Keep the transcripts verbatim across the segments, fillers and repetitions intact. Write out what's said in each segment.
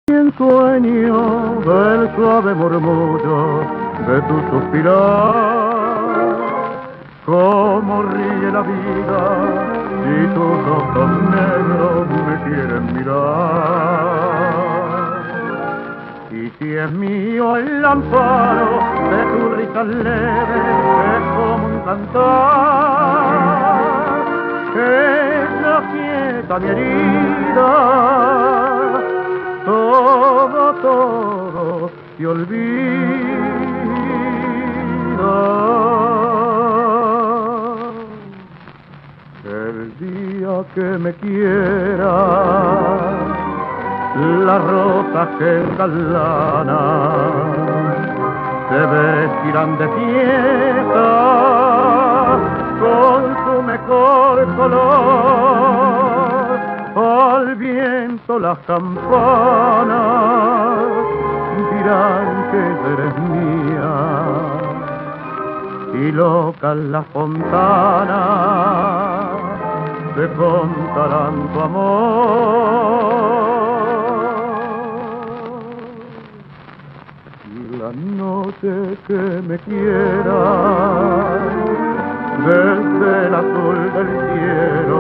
Y en sueño del suave murmullo de tu suspirar, cómo ríe la vida y tus ojos negros me quieren mirar. Y si es mío el amparo de tu risa leve, es como un cantar que ya quieta mi herida. Todo, todo se olvida. El día que me quiera, las rosas que engalanan se vestirán de fiesta con su mejor color. Al viento las campanas dirán que eres mía, y locas las fontanas te contarán tu amor. La noche que me quiera, desde el azul del cielo,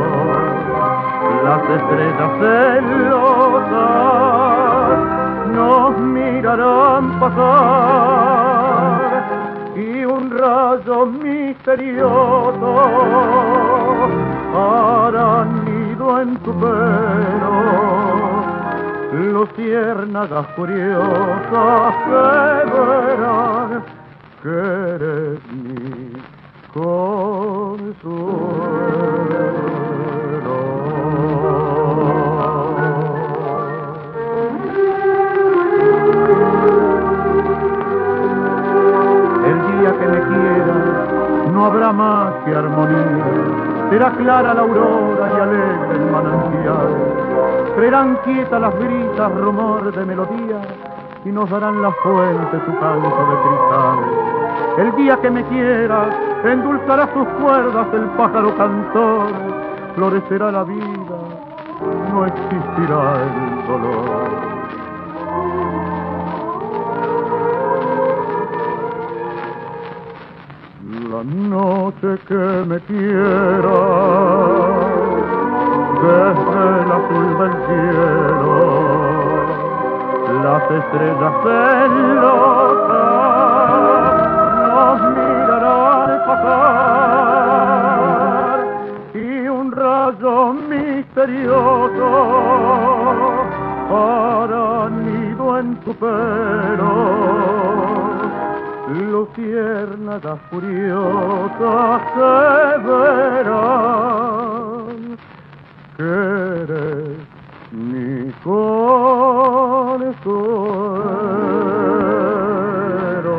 las estrellas celosas nos mirarán pasar, y un rayo misterioso hará nido en tu pelo. Luciérnagas curiosas que verán que eres mi consuelo. El día que me quiera no habrá más que armonía, será clara la aurora y alegre el manantial. Creerán quieta las brisas rumor de melodía y nos darán la fuente su canto de cristal. El día que me quiera endulzará sus cuerdas el pájaro cantor, florecerá la vida, no existirá el dolor. La noche que me quiera, desde el azul del cielo, las estrellas celosas nos mirarán pasar, y un rayo misterioso hará nido en tu pelo. Luciérnagas furiosas que verán que eres mi consuelo.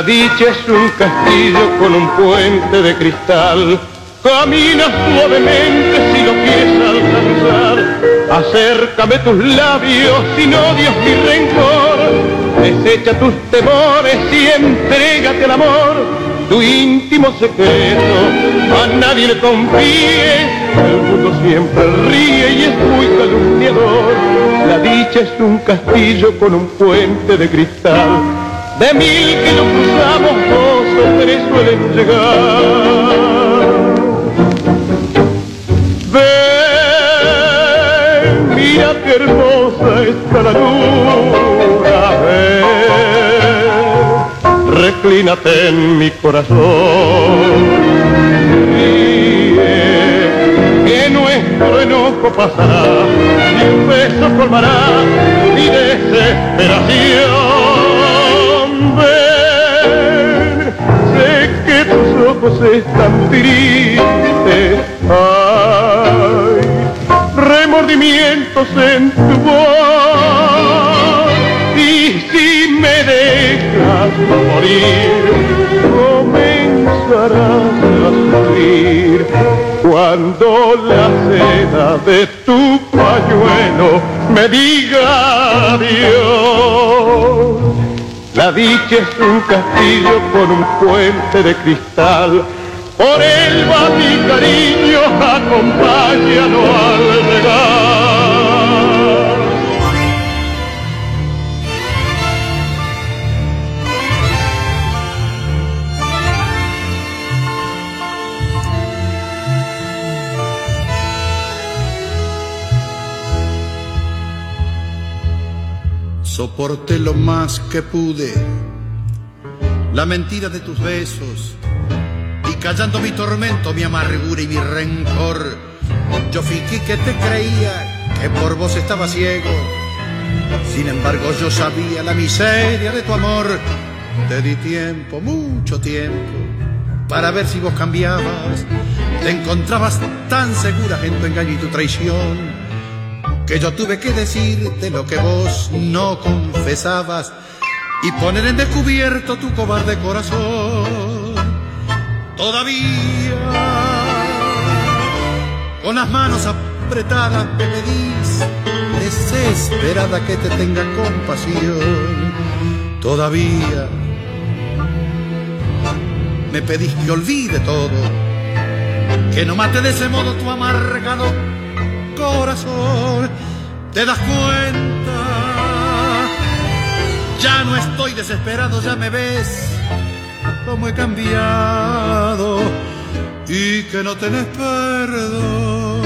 dicha es un castillo con un puente de cristal. Caminas suavemente si lo quieres alcanzar. Acércame tus labios sin odios ni rencor. Desecha tus temores y entrégate al amor. Tu íntimo secreto a nadie le confíe. El mundo siempre ríe y es muy calumniador. La dicha es un castillo con un puente de cristal. De mil que lo cruzamos, dos o tres suelen llegar. Ven, mira qué hermosa está la luna, ven, reclínate en mi corazón. Ríe, que nuestro enojo pasará y un beso colmará mi desesperación. Ven, sé que tus ojos están tristes, hay remordimientos en tu voz, y si me dejas morir, comenzarás a sufrir cuando la seda de tu pañuelo me diga adiós. La dicha es un castillo con un puente de cristal. Por él va mi cariño, acompáñalo al llegar. Soporté lo más que pude la mentira de tus besos, y callando mi tormento, mi amargura y mi rencor, yo fingí que te creía, que por vos estaba ciego. Sin embargo yo sabía la miseria de tu amor. Te di tiempo, mucho tiempo, para ver si vos cambiabas. Te encontrabas tan segura en tu engaño y tu traición, que yo tuve que decirte lo que vos no confesabas y poner en descubierto tu cobarde corazón. Todavía, con las manos apretadas me pedís, desesperada, que te tenga compasión. Todavía me pedís que olvide todo, que no mate de ese modo tu amargado corazón. ¿Te das cuenta? Ya no estoy desesperado, ya me ves cómo he cambiado y que no tenés perdón.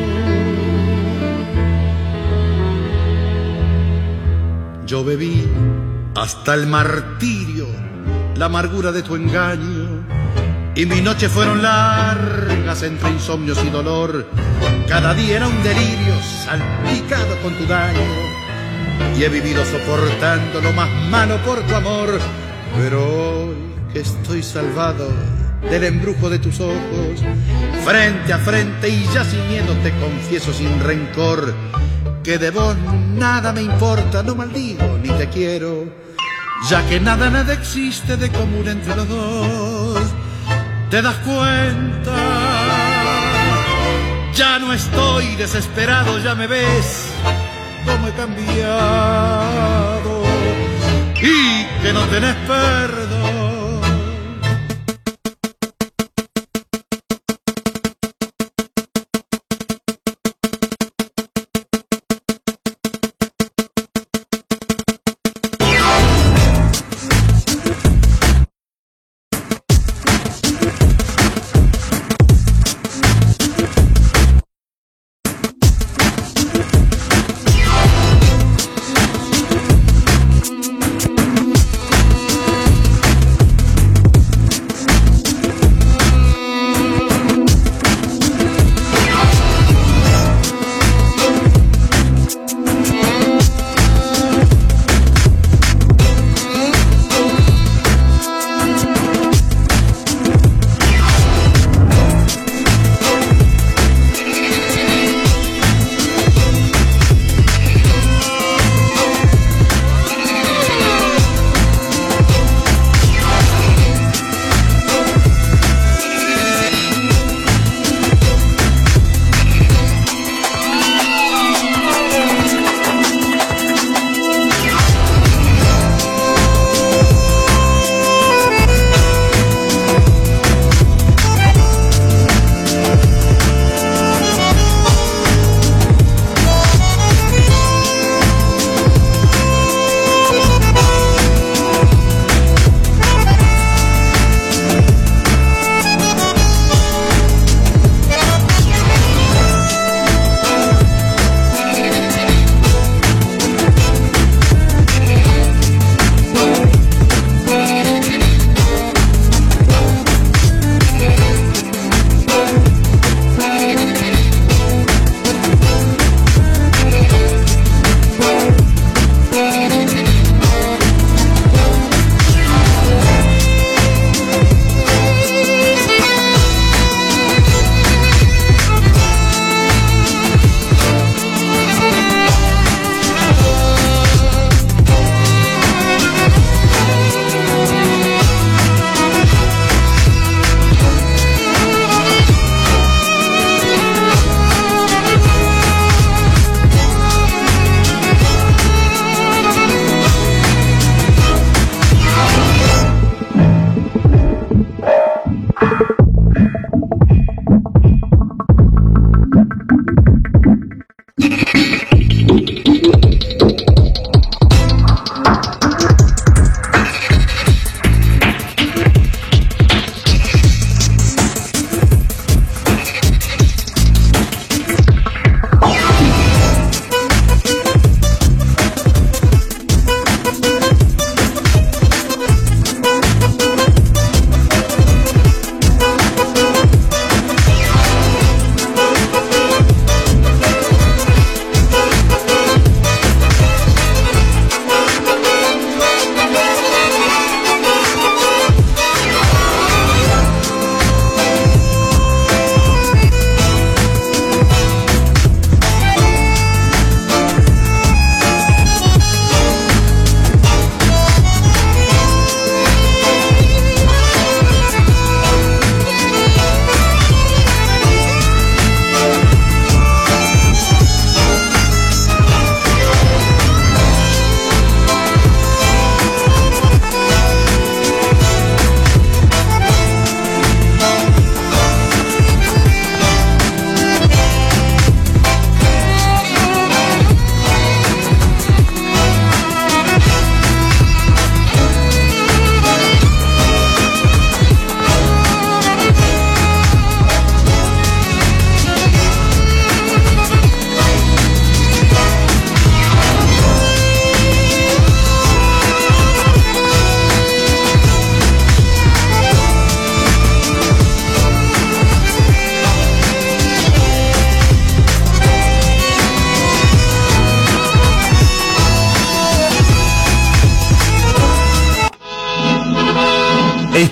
Yo bebí hasta el martirio la amargura de tu engaño, y mis noches fueron largas entre insomnios y dolor. Cada día era un delirio salpicado con tu daño, y he vivido soportando lo más malo por tu amor. Pero hoy que estoy salvado del embrujo de tus ojos, frente a frente y ya sin miedo te confieso sin rencor, que de vos nada me importa, no maldigo ni te quiero, ya que nada, nada existe de común entre los dos. ¿Te das cuenta? Ya no estoy desesperado, ya me ves cómo he cambiado y que no tenés perdón.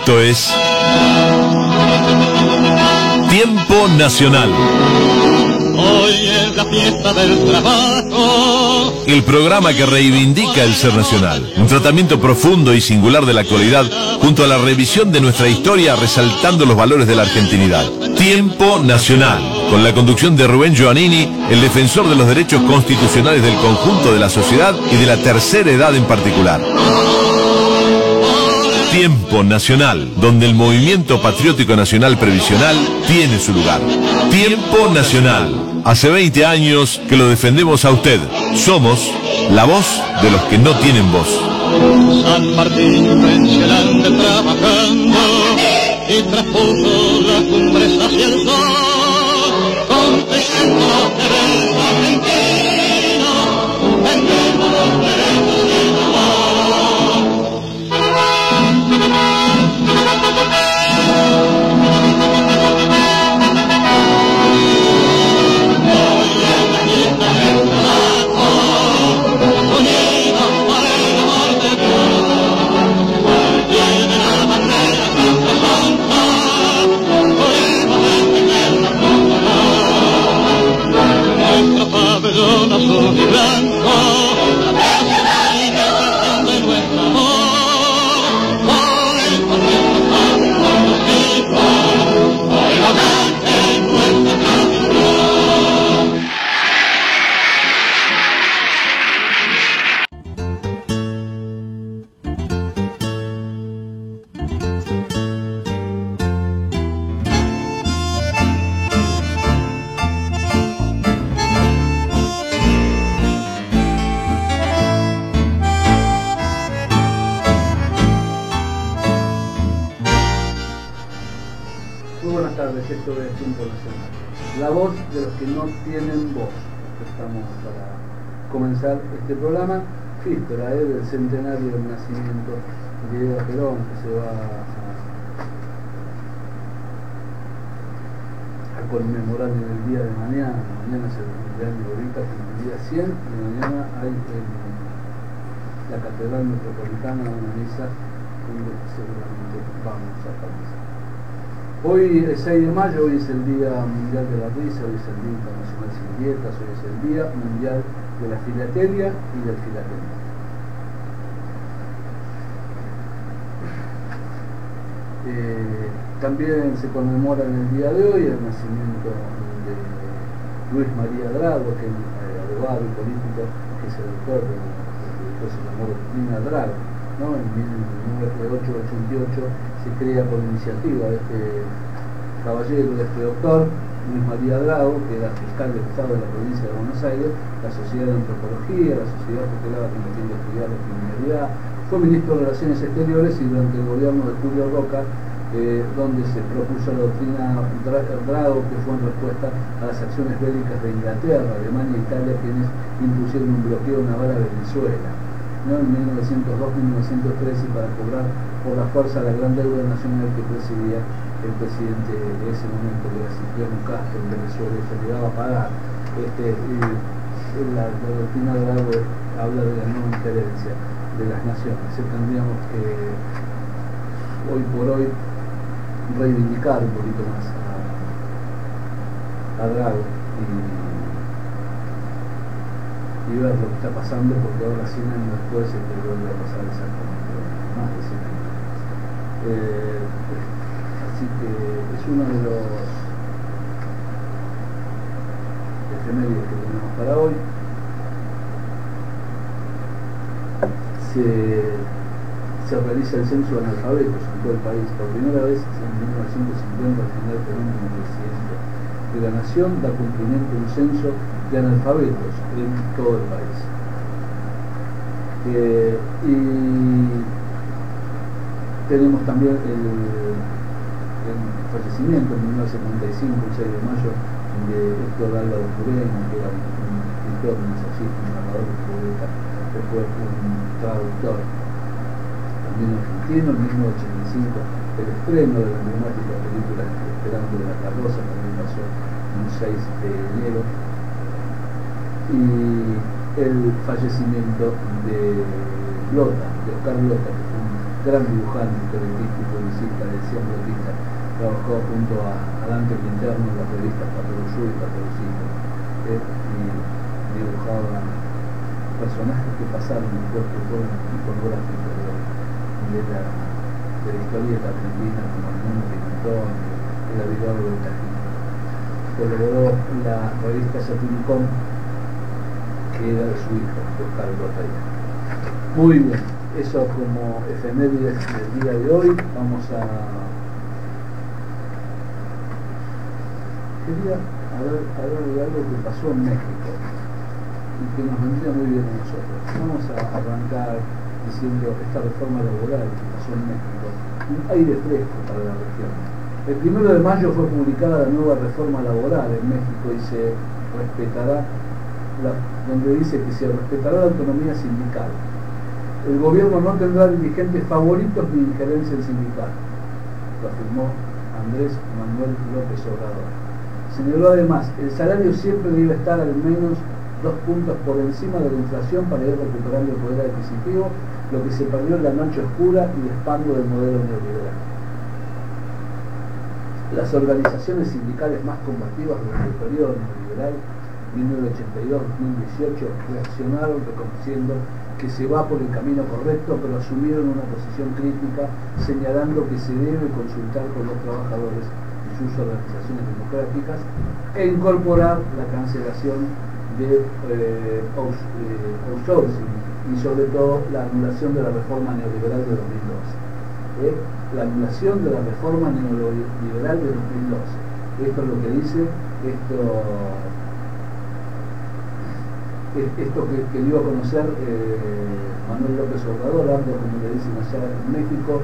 Esto es Tiempo Nacional. Hoy es la fiesta del trabajo. El programa que reivindica el ser nacional. Un tratamiento profundo y singular de la actualidad, junto a la revisión de nuestra historia, resaltando los valores de la argentinidad. Tiempo Nacional, con la conducción de Rubén Giovannini, el defensor de los derechos constitucionales del conjunto de la sociedad y de la tercera edad en particular. Tiempo Nacional, donde el movimiento patriótico nacional previsional tiene su lugar. Tiempo Nacional. Hace veinte años que lo defendemos a usted. Somos la voz de los que no tienen voz. San Martín pensionante trabajando y traspuso las cumbres hacia el sol. Contento que el argentino vendemos los derechos y el amor. Pabellón azul y blanco, la nación de nuestro amor, por el correcto patrio de los hijos, por el avance de nuestra tradición. Esto de Tiempo Nacional, la voz de los que no tienen voz. Estamos para comenzar este programa, víspera eh, del centenario del nacimiento de Diego Perón, que se va a, a conmemorar en el día de mañana. Mañana es el cumpleaños de Rita, que es el día cien, y mañana hay en la Catedral Metropolitana una misa donde seguramente vamos a participar. Hoy es seis de mayo, hoy es el Día Mundial de la Risa, hoy es el Día Internacional Sin Dietas, hoy es el Día Mundial de la Filatelia y del Filatelista. Eh, también se conmemora en el día de hoy el nacimiento de Luis María Drago, que es eh, abogado y político, que es el autor de lo que se llamó Doctrina Drago, ¿no? En mil novecientos ochenta y ocho se crea por iniciativa de este caballero, de este doctor, Luis María Drago, que era fiscal del Estado de la provincia de Buenos Aires, la Sociedad de Antropología, la Sociedad Tutelada que tiene que estudiar la criminalidad. Fue ministro de Relaciones Exteriores y durante el gobierno de Julio Roca, eh, donde se propuso la doctrina Drago, que fue en respuesta a las acciones bélicas de Inglaterra, Alemania e Italia, quienes impusieron un bloqueo naval a Venezuela, ¿no? En mil novecientos dos a mil novecientos trece, para cobrar por la fuerza la gran deuda nacional que presidía el presidente de ese momento, que era Cipriano Castro en Venezuela, y se llegaba a pagar. Este, y la, la doctrina de Drago habla de la no injerencia de las naciones. O sea, tendríamos que hoy por hoy reivindicar un poquito más a, a Drago y y ver lo que está pasando, porque ahora cien años después se te vuelve a pasar exactamente más de cien años. Eh, así que es uno de los efemérides que tenemos para hoy. Se, se realiza el censo de analfabetos en todo el país. Por primera vez en mil novecientos cincuenta, el general Perón, como presidente de la nación, da cumplimiento a un censo de analfabetos en todo el país. Eh, y tenemos también el, el fallecimiento en mil novecientos setenta y cinco, el seis de mayo, de Héctor Álvaro Turena, que era un escritor, un ensayista, un narrador de poeta, que fue un traductor también argentino. En mil novecientos ochenta y cinco, el estreno de la emblemática película Esperando de la Carroza, también pasó un seis de enero. Y el fallecimiento de Blota, de Oscar Blota, que fue un gran dibujante, periodista y publicista, decía Bautista, trabajó junto a, a Dante Quinterno en las revistas Patoruzú y Patoruzito, eh, y dibujaba personajes que pasaron en cuerpo y fueron iconográficos de, de, la, de la historieta argentina, como el Mundo Pimentón, el Abigarro de Tajín. Colaboró la revista Satiricón, que era de su hijo, Oscar Rotella. Muy bien, eso como efemérides del día de hoy. Vamos a... Quería hablar, hablar de algo que pasó en México y que nos vendría muy bien a nosotros. Vamos a arrancar diciendo esta reforma laboral que pasó en México, un aire fresco para la región. El primero de mayo fue publicada la nueva reforma laboral en México y se respetará, la, donde dice que se respetará la autonomía sindical. El gobierno no tendrá dirigentes favoritos ni injerencia en sindical, lo afirmó Andrés Manuel López Obrador. Señaló además, el salario siempre debe estar al menos dos puntos por encima de la inflación para ir recuperando el poder adquisitivo, lo que se perdió en la noche oscura y espanto del modelo neoliberal. Las organizaciones sindicales más combativas durante el periodo neoliberal mil novecientos ochenta y dos a dos mil dieciocho reaccionaron reconociendo que se va por el camino correcto, pero asumieron una posición crítica señalando que se debe consultar con los trabajadores y sus organizaciones democráticas e incorporar la cancelación de eh, outsourcing y sobre todo la anulación de la reforma neoliberal de dos mil doce. ¿Eh? La anulación de la reforma neoliberal de dos mil doce. Esto es lo que dice esto, esto que, que dio a conocer eh, Manuel López Obrador, dando, como le dicen allá en México,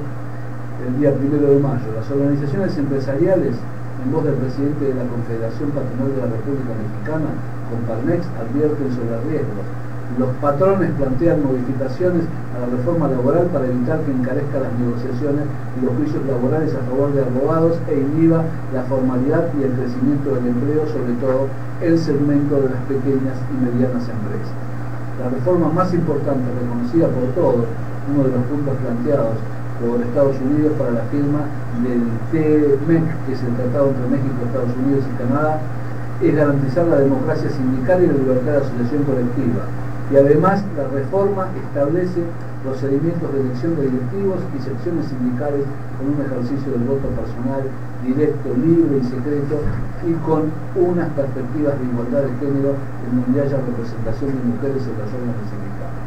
el día primero de mayo. Las organizaciones empresariales, en voz del presidente de la Confederación Patronal de la República Mexicana, Comparmex, advierten sobre el riesgo. Los patrones plantean modificaciones a la reforma laboral para evitar que encarezca las negociaciones y los juicios laborales a favor de abogados e inhiba la formalidad y el crecimiento del empleo, sobre todo el segmento de las pequeñas y medianas empresas. La reforma más importante, reconocida por todos, uno de los puntos planteados por Estados Unidos para la firma del T M E C, que es el Tratado entre México, Estados Unidos y Canadá, es garantizar la democracia sindical y la libertad de asociación colectiva. Y además la reforma establece procedimientos de elección de directivos y secciones sindicales con un ejercicio del voto personal, directo, libre y secreto, y con unas perspectivas de igualdad de género en donde haya representación de mujeres en las órdenes sindicales.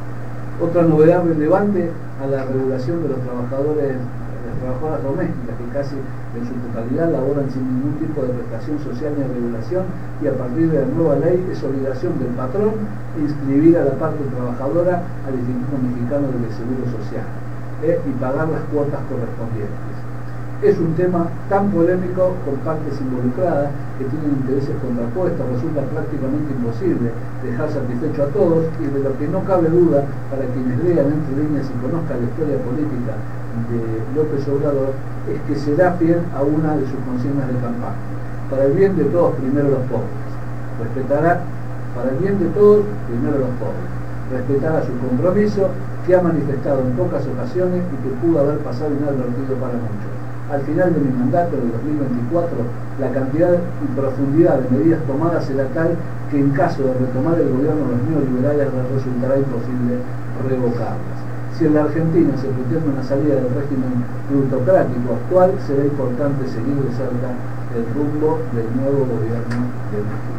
Otra novedad relevante a la regulación de los trabajadores, las trabajadoras domésticas, que casi en su totalidad laboran sin ningún tipo de prestación social ni regulación, y a partir de la nueva ley es obligación del patrón inscribir a la parte trabajadora al Instituto Mexicano del Seguro Social eh, y pagar las cuotas correspondientes. Es un tema tan polémico con partes involucradas que tienen intereses contrapuestos, resulta prácticamente imposible dejar satisfecho a todos, y de lo que no cabe duda para quienes lean entre líneas y conozcan la historia política de López Obrador, es que será fiel a una de sus consignas de campaña: para el bien de todos, primero los pobres. Respetará, para el bien de todos, primero los pobres. Respetará su compromiso, que ha manifestado en pocas ocasiones y que pudo haber pasado inadvertido para muchos. Al final de mi mandato de dos mil veinticuatro, la cantidad y profundidad de medidas tomadas será tal que en caso de retomar el gobierno de los neoliberales resultará imposible revocarlas. Si en la Argentina se pretende una salida del régimen plutocrático actual, será importante seguir de cerca el rumbo del nuevo gobierno de México.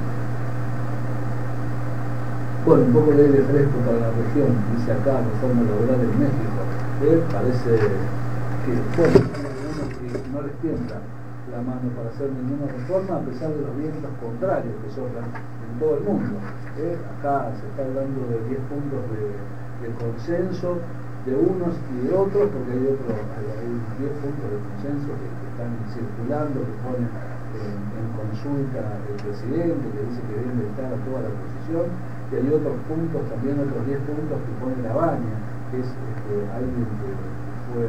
Bueno, un poco de aire fresco para la región, dice acá, reforma laboral en México. Eh, parece que, bueno, no les tienta la mano para hacer ninguna reforma a pesar de los vientos contrarios que soplan en todo el mundo. ¿eh? Acá se está hablando de diez puntos de, de consenso de unos y de otros, porque hay otros, hay diez puntos de consenso que, que están circulando, que ponen en, en consulta el presidente, que dice que deben estar a toda la oposición, y hay otros puntos, también otros diez puntos que pone La Baña, que es este, alguien que fue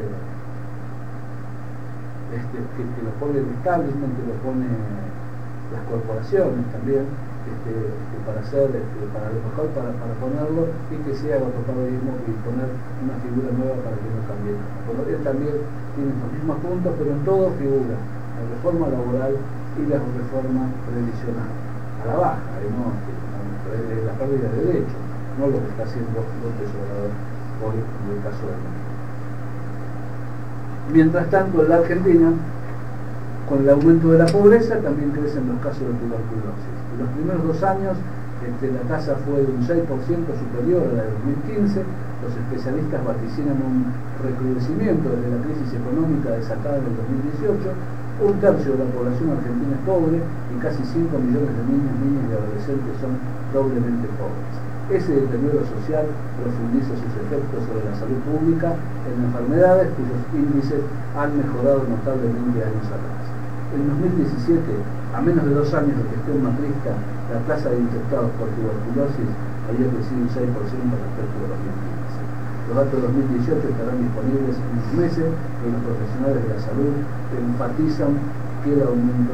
Este, que, que lo pone el establishment, que lo pone las corporaciones también, este, este, para hacer, este, para lo mejor, para, para ponerlo, y que sea otro periodismo y poner una figura nueva para que no cambie nada. Bueno, él también tiene los mismos puntos, pero en todo figura la reforma laboral y la reforma previsional, a la baja, y no, no la pérdida de derechos, no lo que está haciendo López Obrador hoy en el caso de México. Mientras tanto, en la Argentina, con el aumento de la pobreza, también crecen los casos de tuberculosis. En los primeros dos años, este, la tasa fue de un seis por ciento superior a la de dos mil quince. Los especialistas vaticinan un recrudecimiento desde la crisis económica desatada en el dos mil dieciocho. Un tercio de la población argentina es pobre y casi cinco millones de niños, niñas y adolescentes son doblemente pobres. Ese deterioro social profundiza sus efectos sobre la salud pública en enfermedades cuyos índices han mejorado notablemente años atrás. En dos mil diecisiete, a menos de dos años de gestión macrista, la tasa de infectados por tuberculosis había crecido un seis por ciento respecto de dos mil quince. Los datos de dos mil dieciocho estarán disponibles en unos meses y los profesionales de la salud enfatizan que el aumento,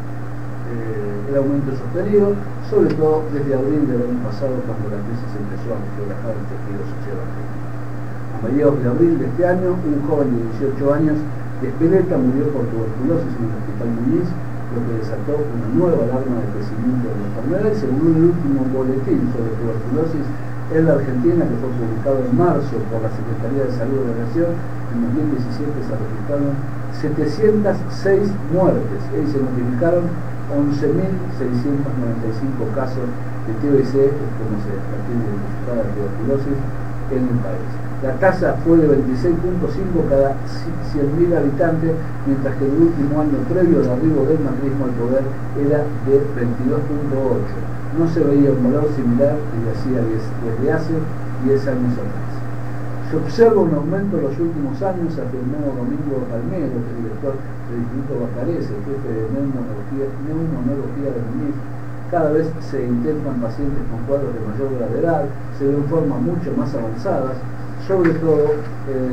eh, el aumento es sostenido, sobre todo desde abril del año pasado, cuando la crisis empezó a quebrar el tejido social argentino. A mediados de abril de este año, un joven de dieciocho años de Espeleta murió por tuberculosis en el Hospital Muñiz, lo que desató una nueva alarma de crecimiento de la enfermedad. Según el último boletín sobre tuberculosis en la Argentina, que fue publicado en marzo por la Secretaría de Salud de la Nación, en dos mil diecisiete se registraron setecientas seis muertes y se notificaron once mil seiscientos noventa y cinco casos de T B C, como se tiene identificada la tuberculosis en el país. La tasa fue de veintiséis punto cinco cada cien mil habitantes, mientras que el último año previo al arribo del macrismo al poder era de veintidós punto ocho. No se veía un valor similar desde, hacía diez, desde hace diez años atrás. Se observa un aumento en los últimos años, afirmó Domingo Palmero, que es director del Instituto Bacarese, jefe de neumonología, neumonología de Muñiz. Cada vez se intentan pacientes con cuadros de mayor gravedad, se ven formas mucho más avanzadas, sobre todo en,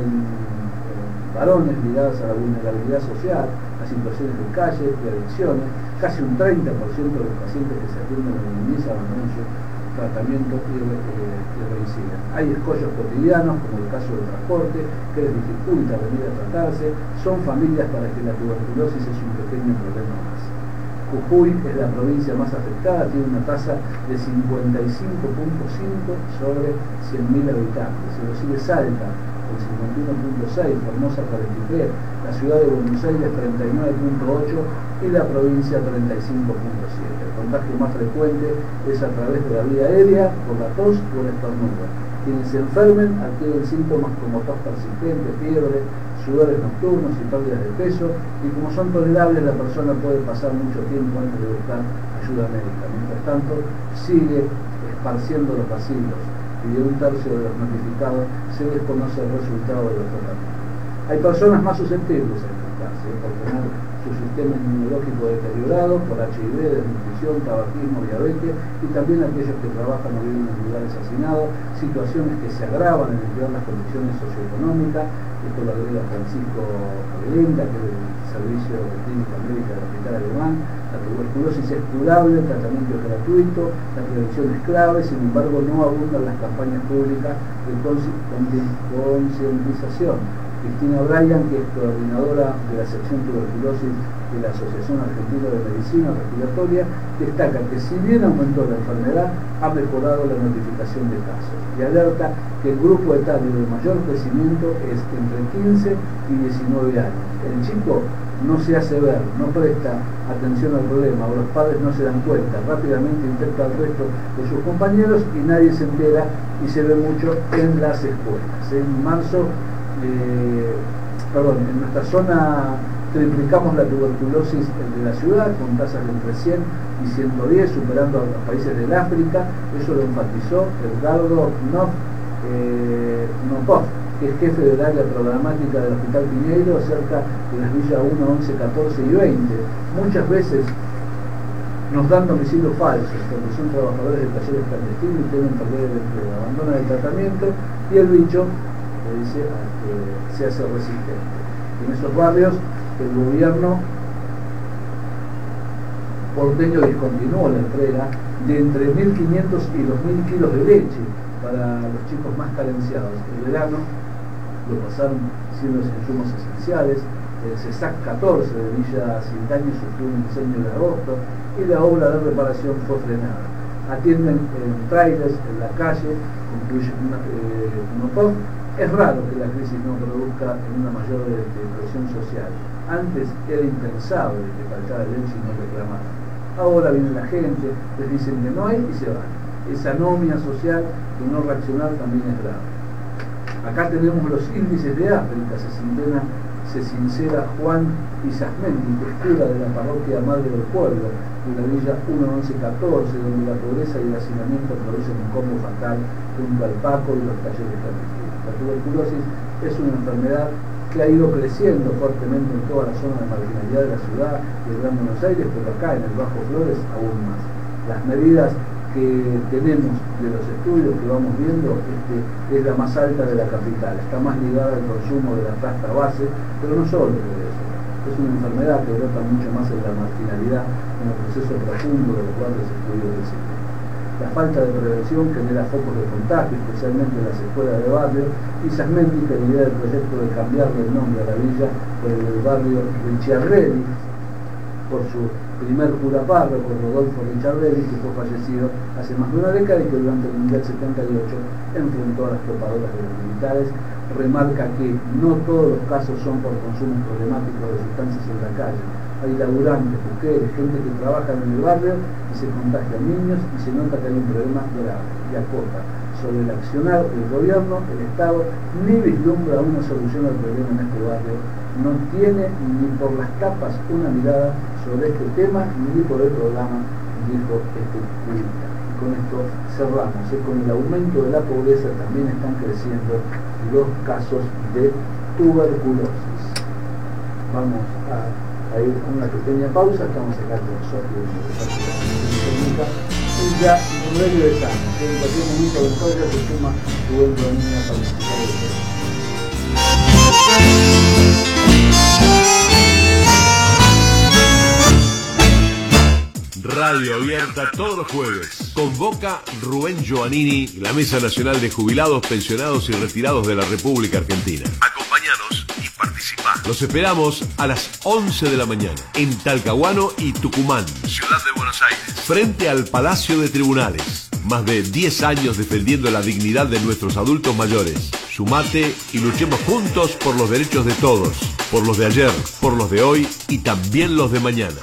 en varones ligadas a la vulnerabilidad social, a situaciones de calle y adicciones. Casi un treinta por ciento de los pacientes que se atienden en el Muñiz abandonan su tratamiento y, eh, y reinciden. Hay escollos cotidianos, como el caso del transporte, que les dificulta venir a tratarse. Son familias para que la tuberculosis es un pequeño problema más. Jujuy es la provincia más afectada, tiene una tasa de cincuenta y cinco punto cinco sobre cien mil habitantes. Se lo sigue Salta con cincuenta y uno punto seis, Formosa cuarenta y tres, la ciudad de Buenos Aires treinta y nueve punto ocho y la provincia treinta y cinco punto siete. El contagio más frecuente es a través de la vía aérea, por la tos o el estornudo. Quienes se enfermen adquieren síntomas como tos persistente, fiebre, sudores nocturnos y pérdidas de peso, y como son tolerables, la persona puede pasar mucho tiempo antes de buscar ayuda médica. Mientras tanto, sigue esparciendo los vacilos, y de un tercio de los notificados se desconoce el resultado de los tratamientos. Hay personas más susceptibles a infectarse, ¿eh? por tener su sistema inmunológico deteriorado, por H I V, desnutrición, tabaquismo, diabetes, y también aquellos que trabajan o viven en lugares hacinados, situaciones que se agravan en empeorar las condiciones socioeconómicas. Esto lo agrega Francisco Avelenda, que es del Servicio de Clínica Médica del Hospital Alemán. La tuberculosis es curable, el tratamiento es gratuito, la prevención es clave, sin embargo no abundan las campañas públicas de concientización. Cristina Bryan, que es coordinadora de la sección tuberculosis de la Asociación Argentina de Medicina Respiratoria, destaca que si bien aumentó la enfermedad, ha mejorado la notificación de casos y alerta que el grupo etario de mayor crecimiento es entre quince y diecinueve años. El chico no se hace ver, no presta atención al problema, o los padres no se dan cuenta, rápidamente infecta al resto de sus compañeros y nadie se entera, y se ve mucho en las escuelas. En marzo, eh, perdón, en nuestra zona triplicamos la tuberculosis de la ciudad con tasas de entre cien y ciento diez, superando a los países del África. Eso lo enfatizó Edgardo Knopf, eh, Knopf, que es jefe del área programática del Hospital Piñeiro, cerca de las villas uno, once, catorce y veinte. Muchas veces nos dan domicilios falsos, porque son trabajadores de talleres clandestinos y tienen perder el empleo, abandonan el tratamiento y el bicho, le dice, que se hace resistente. En esos barrios el gobierno porteño discontinuó la entrega de entre mil quinientos y dos mil kilos de leche para los chicos más carenciados. El verano lo pasaron siendo los insumos esenciales. El CESAC catorce de Villa Cintaño sufrió un incendio de agosto y la obra de reparación fue frenada. Atienden en trailers en la calle, concluye un eh, motor. Es raro que la crisis no produzca en una mayor depresión social. Antes era impensable que faltara leche y no reclamaran. Ahora viene la gente, les dicen que no hay y se van. Esa anomia social de no reaccionar también es grave. Acá tenemos los índices de África. Se sincera, se sincera Juan Isasmendi, que es cura de la parroquia Madre del Pueblo, de la villa uno once catorce, donde la pobreza y el hacinamiento producen un combo fatal junto al Paco y los talleres clandestinos. La tuberculosis es una enfermedad que ha ido creciendo fuertemente en toda la zona de marginalidad de la ciudad y el Gran Buenos Aires, pero acá en el Bajo Flores aún más. Las medidas que tenemos de los estudios que vamos viendo este, es la más alta de la capital, está más ligada al consumo de la pasta base, pero no solo de eso. Es una enfermedad que brota mucho más en la marginalidad, en el proceso profundo de los cuales estudios del sistema. La falta de prevención genera focos de contagio, especialmente en las escuelas de barrio, y Isasmendi, que la idea del proyecto de cambiarle el nombre a la villa por el barrio Ricciardelli, por su primer cura párroco, Rodolfo Ricciardelli, que fue fallecido hace más de una década y que durante el Mundial setenta y ocho enfrentó a las topadoras de los militares. Remarca que no todos los casos son por consumo problemático de sustancias en la calle. Hay laburantes, mujeres, gente que trabaja en el barrio y se contagian niños y se nota que hay un problema grave. Y acota sobre el accionar del gobierno, el Estado ni vislumbra una solución al problema en este barrio, no tiene ni por las capas una mirada sobre este tema ni por el programa, dijo este clínica. Y con esto cerramos. ¿eh? Con el aumento de la pobreza también están creciendo los casos de tuberculosis. Vamos a, a ir a una pequeña pausa. Estamos acá con Sofía y ya regresamos. En cualquier momento de historia se suma Rubén Joanini a participar de esto. Radio abierta todos los jueves. Convoca Rubén Joanini, la Mesa Nacional de Jubilados, Pensionados y Retirados de la República Argentina. Acompáñanos y participa. Los esperamos a las once de la mañana en Talcahuano y Tucumán, Ciudad de Buenos Aires, frente al Palacio de Tribunales. Más de diez años defendiendo la dignidad de nuestros adultos mayores. Sumate y luchemos juntos por los derechos de todos, por los de ayer, por los de hoy y también los de mañana.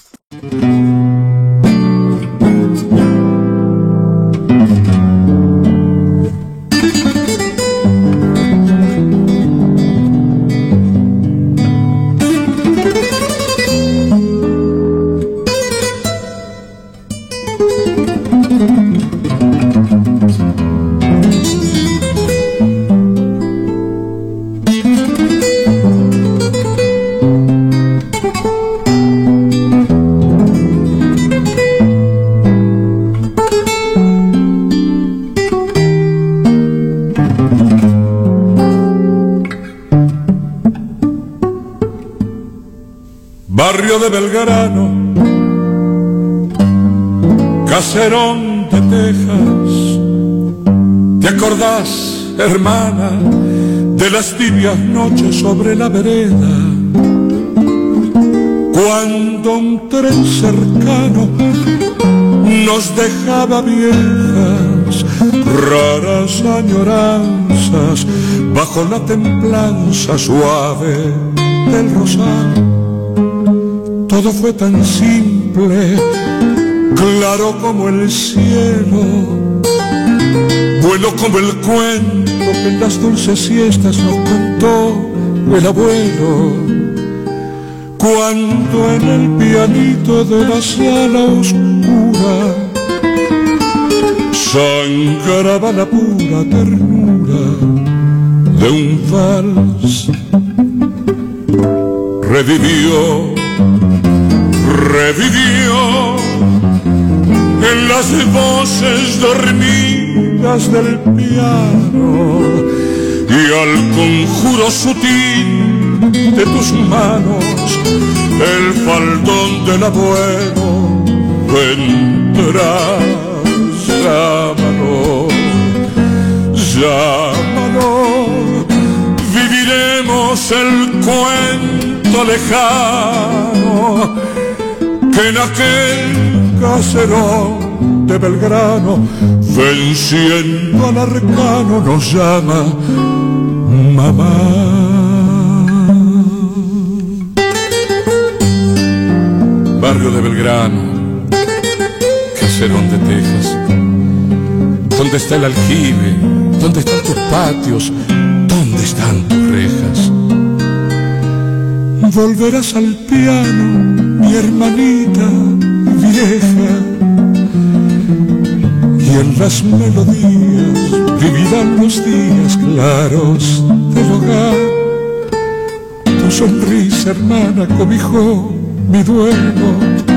Barrio de Belgrano, caserón de Texas. ¿Te acordás, hermana, de las tibias noches sobre la vereda? Cuando un tren cercano nos dejaba viejas, raras añoranzas bajo la templanza suave del rosal. Todo fue tan simple, claro como el cielo, bueno como el cuento que en las dulces siestas nos contó el abuelo. Cuando en el pianito de la sala oscura sangraba la pura ternura de un vals, revivió Revivió en las voces dormidas del piano y al conjuro sutil de tus manos el faldón del abuelo vendrás, llámalo, llámalo, viviremos el cuento lejano que en aquel caserón de Belgrano, venciendo al arcano, nos llama mamá. Barrio de Belgrano, caserón de Texas, ¿dónde está el aljibe? ¿Dónde están tus patios? ¿Dónde están tus rejas? Volverás al piano, mi hermanita vieja, y en las melodías vivirán los días claros del hogar. Tu sonrisa, hermana, cobijó mi duelo,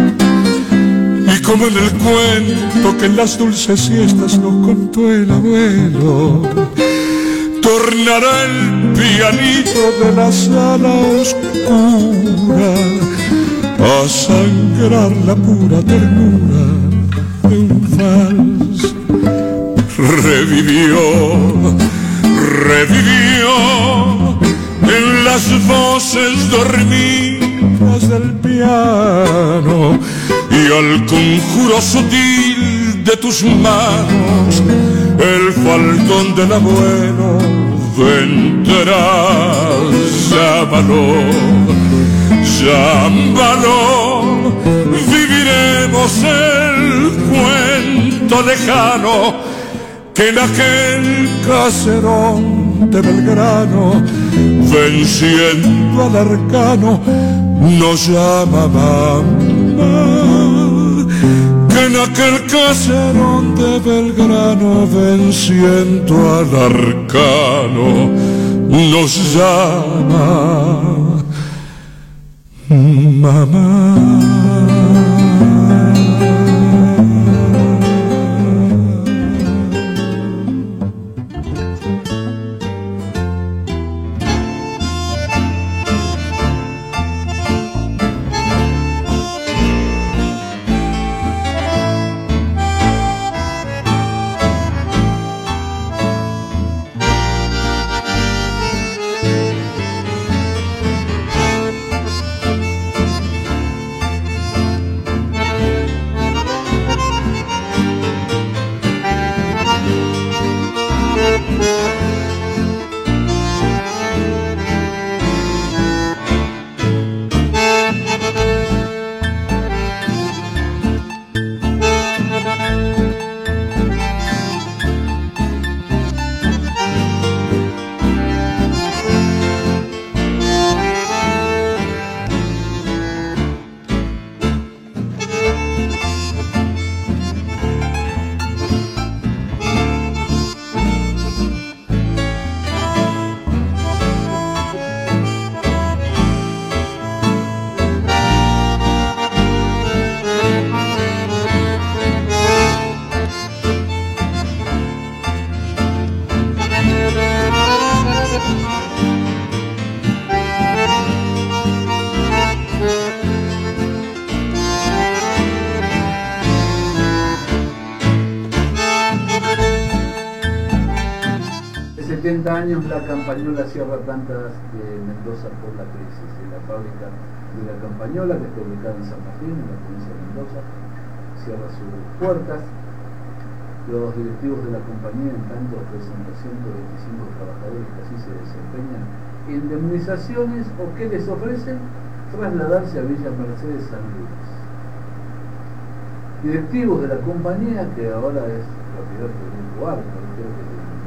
y como en el cuento que en las dulces siestas nos contó el abuelo, tornará el pianito de la sala oscura a sangrar la pura ternura de un vals. Revivió, revivió en las voces dormidas del piano, y al conjuro sutil de tus manos el falcón del abuelo vendrá. Llámalo, llámalo, viviremos el cuento lejano que en aquel caserón de Belgrano, venciendo al arcano, nos llama mamá. Que en aquel caserón de Belgrano, venciendo al arcano, nos llama mamá. setenta años la Campañola cierra plantas de Mendoza por la crisis. En la fábrica de la Campañola, que está ubicada en San Martín, en la provincia de Mendoza, cierra sus puertas. Los directivos de la compañía, en tanto, ofrecen doscientos veinticinco trabajadores que así se desempeñan indemnizaciones, o que les ofrecen trasladarse a Villa Mercedes San Luis. Directivos de la compañía, que ahora es propiedad del grupo Arco, creo que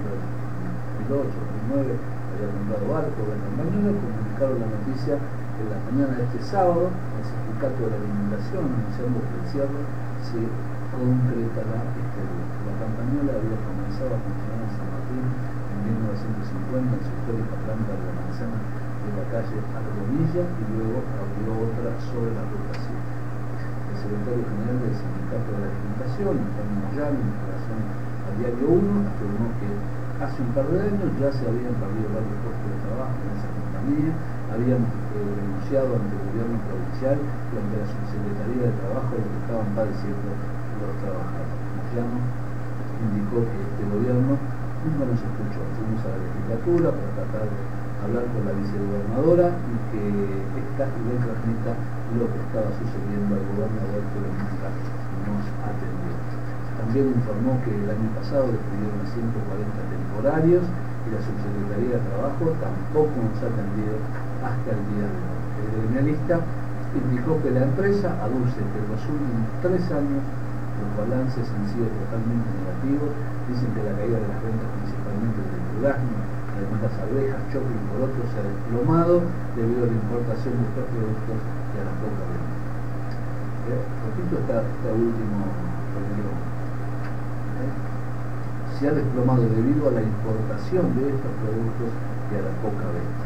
dos mil ocho, dos mil nueve había comprado Arco de la Campañola, comunicaron la noticia en la mañana de este sábado al sindicato de la alimentación, anunciando que el cierre se concretará este día. La Campañola había comenzado a funcionar en San Martín en mil novecientos cincuenta en su histórica planta de la manzana de la calle Argonilla, y luego abrió otra sobre la ruta siete. El secretario general del sindicato de la alimentación, Antonio Moyano, en relación al Diario uno, afirmó que hace un par de años ya se habían perdido varios puestos de trabajo en esa compañía, habían eh, denunciado ante el gobierno provincial y ante la subsecretaría de Trabajo lo que estaba estaban padeciendo los trabajadores. Moyano indicó que este gobierno nunca nos escuchó. Fuimos a la legislatura para tratar de hablar con la vicegobernadora y que esta le transmita lo que estaba sucediendo al gobernador, pero nunca nos atendió. También informó que el año pasado despidieron a ciento cuarenta temporarios y la Subsecretaría de Trabajo tampoco nos ha atendido hasta el día de hoy. El gremialista indicó que la empresa aduce que en los últimos tres años los balances han sido totalmente negativos. Dicen que la caída de las ventas, principalmente del durazno, además las arvejas, choclo y porotos, se ha desplomado debido a la importación de estos productos y a la poca venta. ¿Eh? Repito esta, esta última reunión. ¿Eh? Se ha desplomado debido a la importación de estos productos y a la poca venta.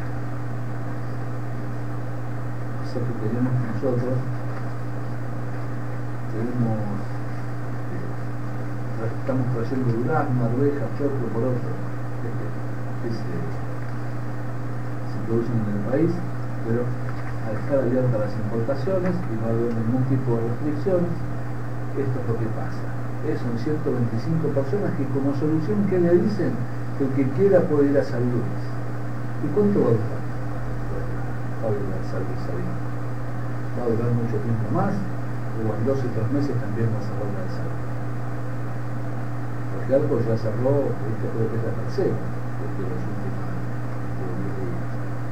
O sea que tenemos nosotros, tenemos, eh, estamos trayendo durazno, arvejas, choclo, porotos, que se, se producen en el país, pero al estar abiertas las importaciones y no haber ningún tipo de restricciones, esto es lo que pasa. Eh, son ciento veinticinco personas que como solución, ¿qué le dicen? Que el que quiera puede ir a San Luis. ¿Y cuánto va a durar? Va a durar San Luis sabiendo. Va a durar mucho tiempo más, o en dos o tres meses también va a cerrar la de San Luis. Porque algo ya cerró, esto creo que es la tercera de los últimos días.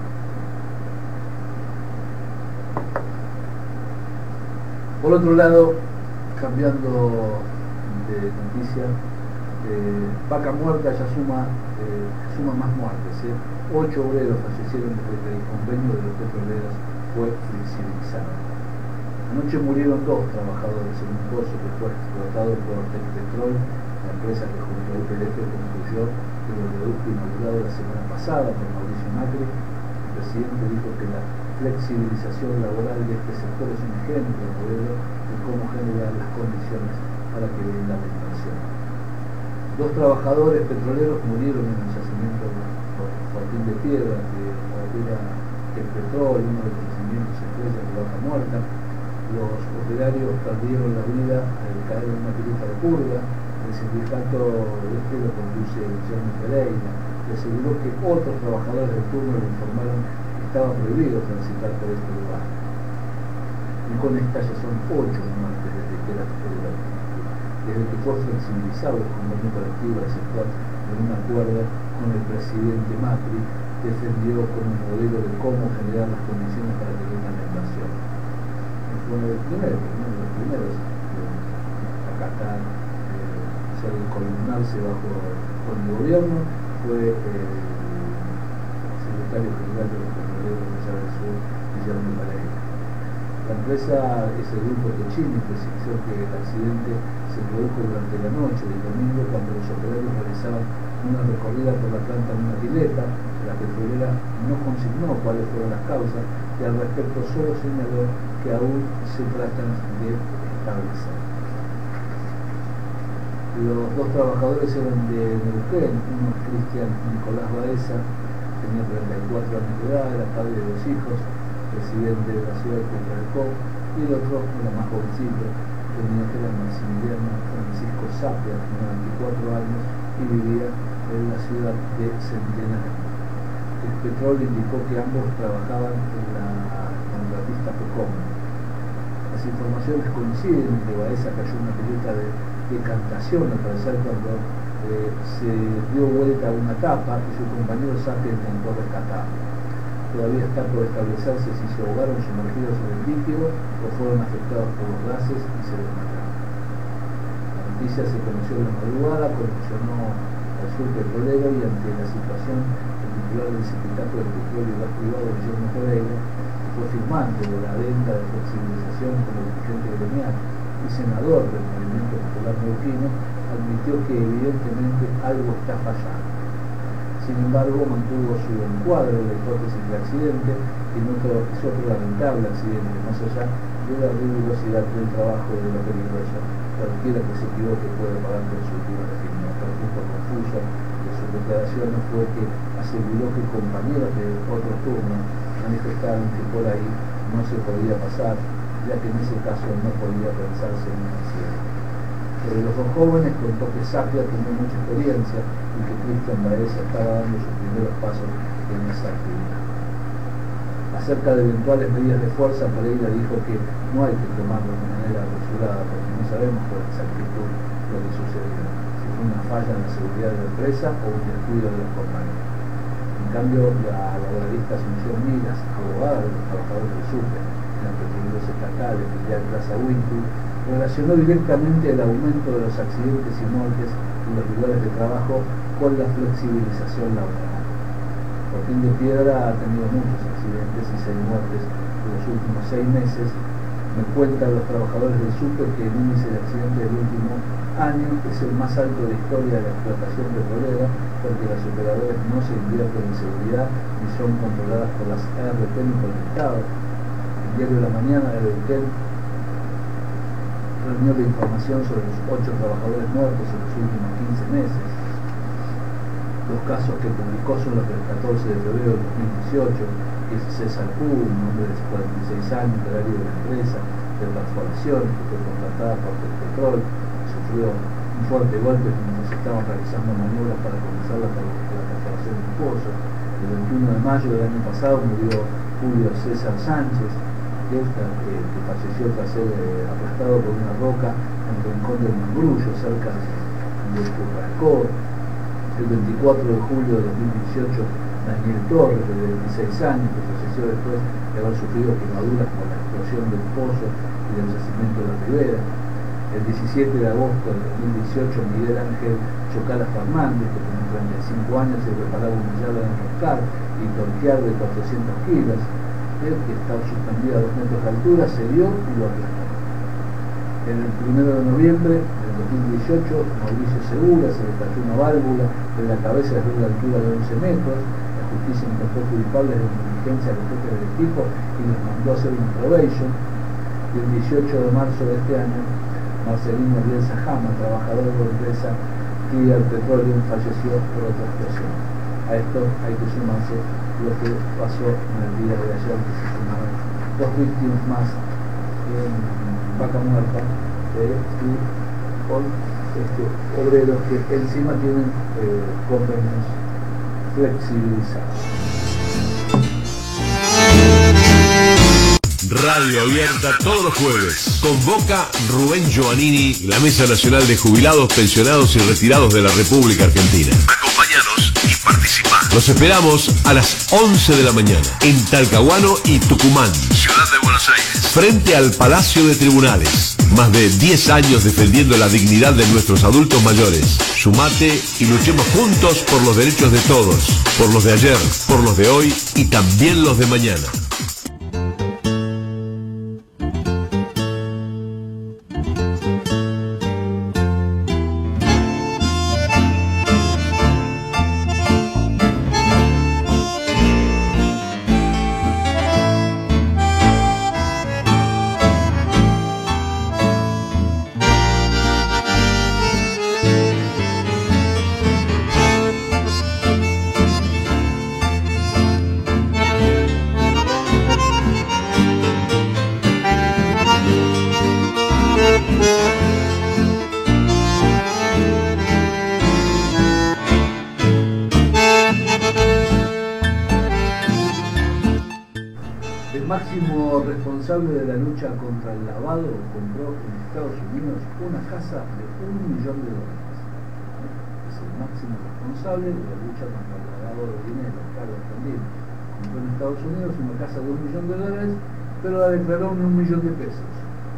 Por otro lado, cambiando de noticia, eh, Vaca Muerta ya suma, eh, suma más muertes. ¿eh? Ocho obreros fallecieron desde que el convenio de los petroleros fue flexibilizado. Anoche murieron dos trabajadores en un pozo que fue explotado por Tecpetrol, la empresa que junto a U P L F construyó el oleoducto inaugurado la semana pasada por Mauricio Macri. El presidente dijo que la flexibilización laboral de este sector es un ejemplo, modelo de cómo generar las condiciones para que venga la inversión. Dos trabajadores petroleros murieron en el yacimiento por Fortín de Piedra, que opera el petróleo, uno de los yacimientos estrellas de Vaca Muerta. Los operarios perdieron la vida al caer en una pileta de purga. El sindicato de este lo conduce Guillermo Pereira, que aseguró que otros trabajadores del turno le informaron que estaba prohibido transitar por este lugar. Y con esta ya son ocho muertes desde que era federal. Desde que fue flexibilizado el convenio colectivo del sector en un acuerdo con el presidente Macri, defendió con un modelo de cómo generar las condiciones para que venga la inversión. Fue uno de los primeros, uno de los primeros eh, acatar, eh, ser columnarse bajo con el gobierno, fue eh, el secretario general de los petroleros de Rosario del Sur, Guillermo Pereira. La empresa es el grupo Techini, que precisó que el accidente se produjo durante la noche del domingo cuando los operarios realizaban una recorrida por la planta en una pileta. La petrolera no consignó cuáles fueron las causas y al respecto solo señaló que aún se tratan de establecer. Los dos trabajadores eran de Neuquén, uno es Cristian Nicolás Baeza, tenía treinta y cuatro años de edad, era padre de dos hijos, presidente de la ciudad de Cotralcó, y el otro era más jovencito, tenía que era Maximiliano Francisco Sapia, de noventa y cuatro años, y vivía en la ciudad de Centenario. El Petróleo indicó que ambos trabajaban en la contratista Pecom. Las informaciones coinciden que Baeza cayó en una pileta de decantación al parecer cuando eh, se dio vuelta a una tapa y su compañero Sapia intentó rescatarlo. Todavía está por establecerse si se ahogaron sumergidos en el líquido o fueron afectados por los gases y se desmayaron. La noticia se conoció en la madrugada, conmocionó al sur petrolero y ante la situación, el titular del Sindicato del Petróleo y Gas Privado, Guillermo Pereira, que fue firmante de la venta de flexibilización como dirigente gremial y senador del Movimiento Popular Neuquino, admitió que evidentemente algo está fallando. Sin embargo, mantuvo su encuadro de la hipótesis de accidente y no es otro lamentable accidente, más allá de la rigurosidad del trabajo y de lo peligroso. Cualquiera que se equivoque puede pagar con su última destino. Otro punto confuso de sus declaraciones fue que aseguró que compañeros de otros turnos manifestaron que por ahí no se podía pasar, ya que en ese caso no podía pensarse en un accidente. Sobre los dos jóvenes contó que Sapia tenía mucha experiencia y que Cristian Baeza estaba dando sus primeros pasos en esa actividad. Acerca de eventuales medidas de fuerza, Pereira dijo que no hay que tomarlo de manera apresurada porque no sabemos con exactitud lo que sucedió, si fue una falla en la seguridad de la empresa o un descuido de los compañeros. En cambio, la laboralista Asunción Milas, abogada de los trabajadores del SUPE en la Petróleos Estatales, filial Plaza Winfield, relacionó directamente el aumento de los accidentes y muertes en los lugares de trabajo con la flexibilización laboral. Fortín de Piedra ha tenido muchos accidentes y seis muertes en los últimos seis meses. Me cuentan los trabajadores del SUPE que el índice de accidentes del último año es el más alto de la historia de la explotación petrolera, porque las operadoras no se invierten en seguridad ni son controladas por las A R P ni por el Estado. El diario de la mañana de Beuquén reunió la información sobre los ocho trabajadores muertos en los últimos quince meses. Los casos que publicó son los del catorce de febrero de dos mil dieciocho, que es César Q, un hombre de cuarenta y seis años, operario de la empresa de perforaciones, que fue contratada por Petrol, sufrió un fuerte golpe mientras estaban realizando maniobras para comenzar la, la perforación del pozo. El veintiuno de mayo del año pasado murió Julio César Sánchez, que, que, que falleció tras ser eh, aplastado por una roca en el rincón del Mangrullo, cerca de, de Curracó. El veinticuatro de julio de dos mil dieciocho, Daniel Torres, de veintiséis años, que falleció después de haber sufrido quemaduras por la explosión del pozo y del yacimiento de la Ribera. El diecisiete de agosto de dos mil dieciocho, Miguel Ángel Chocala Fernández, que con treinta y cinco años se preparaba una llave de enroscar y torquear de cuatrocientos kilos, él, que estaba suspendido a dos metros de altura, se dio y lo aplastó. En el primero de noviembre del dos mil dieciocho, Mauricio Segura se le cayó una válvula de la cabeza desde una altura de once metros. La justicia encontró culpables de negligencia a los jefes del equipo y los mandó a hacer un probation. Y el dieciocho de marzo de este año, Marcelino Bielsa Jama, trabajador de la empresa Clear Petroleum, falleció por otra explosión. A esto hay que sumarse lo que pasó en el día de ayer, que se sumaron dos víctimas más en Vaca Muerta eh, y con este, obreros que encima tienen eh, convenios flexibilizados. Radio abierta todos los jueves. Convoca Rubén Giovannini, la Mesa Nacional de Jubilados, Pensionados y Retirados de la República Argentina. Acompáñanos y participa. Los esperamos a las once de la mañana en Talcahuano y Tucumán, Ciudad de Buenos Aires, frente al Palacio de Tribunales. Más de diez años defendiendo la dignidad de nuestros adultos mayores. Sumate y luchemos juntos por los derechos de todos, por los de ayer, por los de hoy y también los de mañana. De la lucha contra el lavado compró en Estados Unidos una casa de un millón de dólares. Es el máximo responsable de la lucha contra el lavado de dinero, Carlos Candil. Compró en Estados Unidos una casa de un millón de dólares, pero la declaró en un millón de pesos.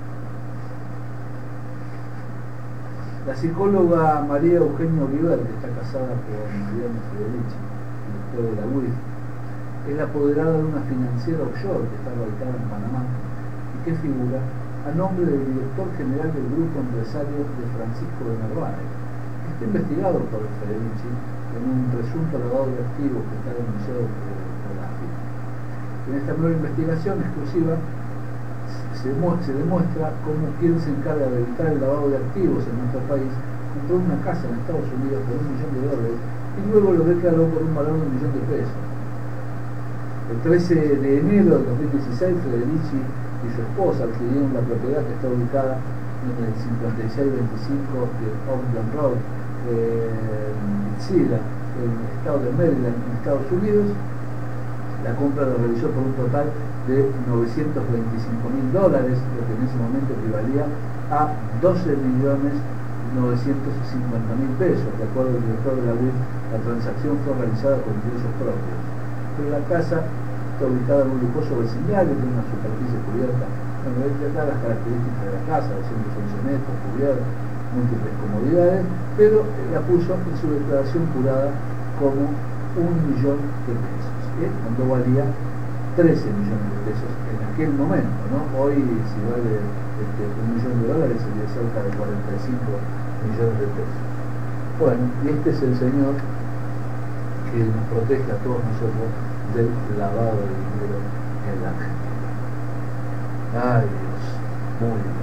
La psicóloga María Eugenia Oliver, que está casada con Mariano Federici, director de la U I F, es la apoderada de una financiera offshore que está radicada en Panamá y que figura a nombre del director general del grupo empresario de Francisco de Narváez. Está investigado por Federici en un presunto lavado de activos que está denunciado por, por la A F I. En esta nueva investigación exclusiva se, se demuestra cómo quien se encarga de evitar el lavado de activos en nuestro país compró una casa en Estados Unidos por un millón de dólares y luego lo declaró por un valor de un millón de pesos. El trece de enero de dos mil dieciséis, Federici y su esposa adquirieron la propiedad que está ubicada en el cincuenta y seis veinticinco de Oakland Road, eh, en Sila, en el estado de Maryland, en Estados Unidos. La compra la realizó por un total de novecientos veinticinco mil dólares, lo que en ese momento equivalía a doce millones novecientos cincuenta mil pesos. De acuerdo al director de la U I F, la transacción fue realizada con ingresos propios. Pero la casa está ubicada en un lujoso vecindario, tiene una superficie cubierta. Bueno, hay que dar las características de la casa, doscientos once metros, cubierta, múltiples comodidades, pero la puso en su declaración jurada como un millón de pesos, ¿eh? Cuando valía trece millones de pesos en aquel momento, ¿no? Hoy, si vale este, un millón de dólares, sería cerca de cuarenta y cinco millones de pesos. Bueno, y este es el señor que nos protege a todos nosotros del lavado de dinero en la Argentina. Ay Dios, muy bien.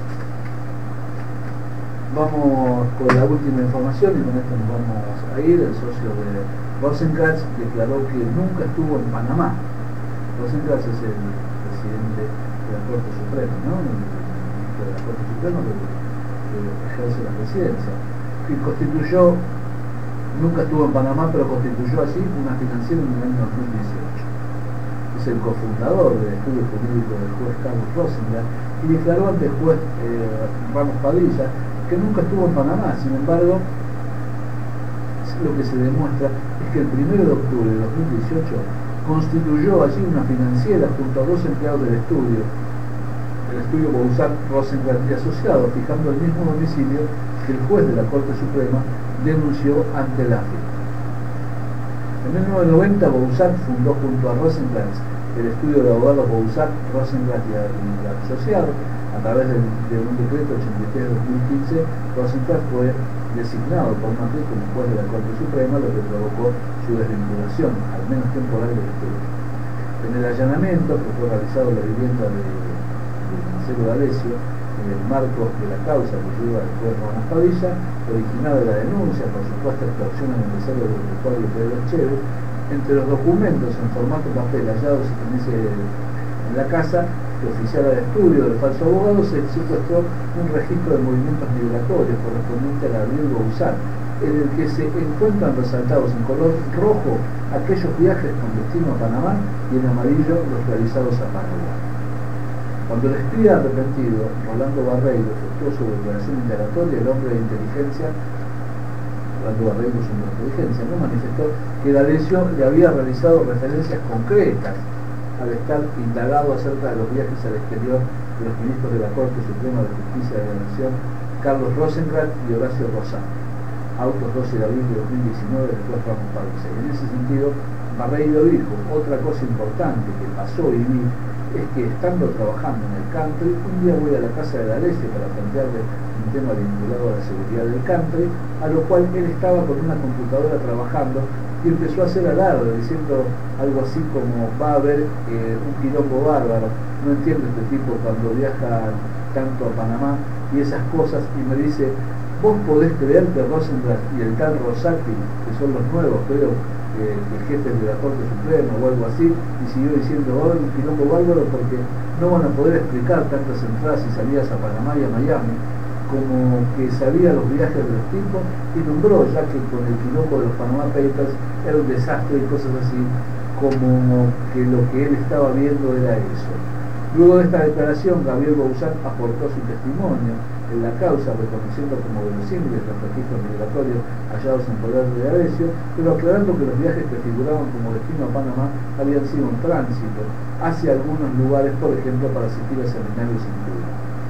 Vamos con la última información y con esto nos vamos a ir. El socio de Rosenkrantz declaró que nunca estuvo en Panamá. Rosenkrantz es el presidente de la Corte Suprema, ¿no? El ministro de la Corte Suprema que, que ejerce la presidencia. Y constituyó, nunca estuvo en Panamá, pero constituyó así una financiera en el año dos mil dieciocho. Es el cofundador del estudio jurídico del juez Carlos Rosenkrantz y declaró ante el juez eh, Ramos Padilla que nunca estuvo en Panamá. Sin embargo, lo que se demuestra es que el primero de octubre de dos mil dieciocho constituyó allí una financiera junto a dos empleados del estudio, el estudio Bouzat, Rosenkrantz y Asociados, fijando el mismo domicilio que el juez de la Corte Suprema denunció ante la A F I. En mil novecientos noventa, Bouzat fundó junto a Rosenkrantz el estudio de abogados Bouzat, Rosenkrantz y Asociados. A través de, de un decreto ochenta y tres de dos mil quince, Rosenkrantz fue designado por Macri como juez de la Corte Suprema, lo que provocó su desvinculación, al menos temporal, del estudio. En el allanamiento que fue realizado en la vivienda de, de Marcelo D'Alessio, en el marco de la causa que lleva el juez Ramos Padilla, originada de la denuncia por supuesta extorsión al empresario agropecuario Pedro Echeve, entre los documentos en formato papel hallados en, ese, en la casa que oficiara de estudio del falso abogado, se secuestró un registro de movimientos migratorios correspondiente a Gabriel Bouzat, en el que se encuentran resaltados en color rojo aquellos viajes con destino a Panamá y en amarillo los realizados a Paraguay. Cuando el espía arrepentido, Rolando Barreiro, efectuó su declaración indagatoria, el hombre de inteligencia, Rolando Barreiro es un hombre de inteligencia, no manifestó que D'Alessio le había realizado referencias concretas al estar indagado acerca de los viajes al exterior de los ministros de la Corte Suprema de Justicia de la Nación, Carlos Rosenkrantz y Horacio Rosado, autos doce de abril de dos mil diecinueve, después Ramos Padilla. Y en ese sentido, Barreiro dijo, otra cosa importante que pasó y vi, es que estando trabajando en el country, un día voy a la casa de D'Alessio para plantearle un tema vinculado a la seguridad del country, a lo cual él estaba con una computadora trabajando y empezó a hacer alarde, diciendo algo así como, va a haber eh, un quilombo bárbaro, no entiendo este tipo cuando viaja tanto a Panamá y esas cosas, y me dice, vos podés creer que Rosenkrantz y el tal Rosati, que son los nuevos, pero eh, el jefe de la Corte Suprema o algo así, y siguió diciendo, va a haber un quilombo bárbaro porque no van a poder explicar tantas entradas y salidas a Panamá y a Miami, como que sabía los viajes de los tipos y nombró, ya que con el quilombo de los Panama Papers era un desastre y cosas así, como que lo que él estaba viendo era eso. Luego de esta declaración, Gabriel Bouzat aportó su testimonio en la causa, reconociendo como verosímiles los registros migratorios hallados en poder de D'Alessio, pero aclarando que los viajes que figuraban como destino a Panamá habían sido un tránsito hacia algunos lugares, por ejemplo, para asistir a seminarios en Cuba.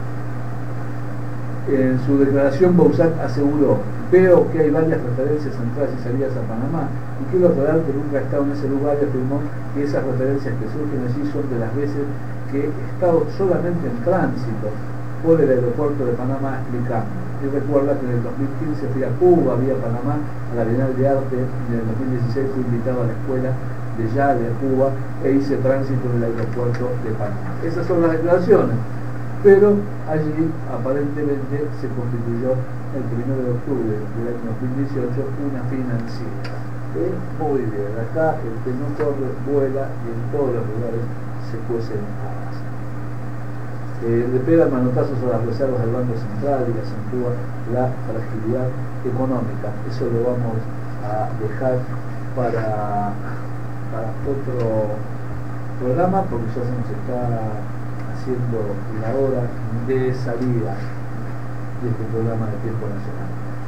En su declaración, Bouzat aseguró, veo que hay varias referencias a entradas y salidas a Panamá y quiero aclarar que nunca he estado en ese lugar, y afirmó que esas referencias que surgen allí son de las veces que he estado solamente en tránsito por el aeropuerto de Panamá, explicando. Y recuerda que en el dos mil quince fui a Cuba, vía Panamá, a la Bienal de Arte, y en el dos mil dieciséis fui invitado a la escuela de Yale, a Cuba, e hice tránsito en el aeropuerto de Panamá. Esas son las declaraciones. Pero allí aparentemente se constituyó el primero de octubre del año dos mil dieciocho una financiera. Eh, muy bien, acá el que no corre vuela y en todos los lugares se cuecen habas. Eh, le pegan manotazos a las reservas del Banco Central y acentúa la fragilidad económica. Eso lo vamos a dejar para, para otro programa, porque ya se nos está haciendo la hora de salida de este programa de Tiempo Nacional.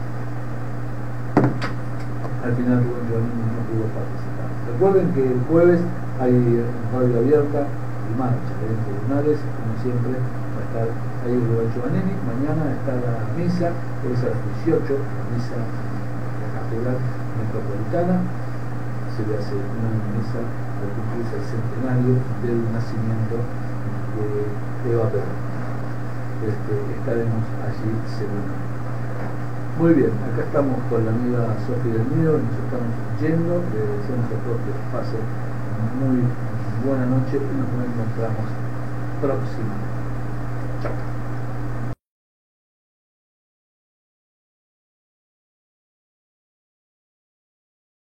Al final Rubén Giovannini no pudo participar. Recuerden que el jueves hay radio abierta y marcha en tribunales, como siempre va a estar ahí Rubén Giovannini. Mañana está la misa, es a las dieciocho, la misa de la Catedral Metropolitana. Se le hace una misa al cumplirse el centenario del nacimiento de Eva Perón. Este, estaremos allí seguramente. Muy bien, acá estamos con la amiga Sofía del Nido, nos estamos yendo, le deseamos a todos que pasen muy buena noche y nos encontramos próximamente. Chao.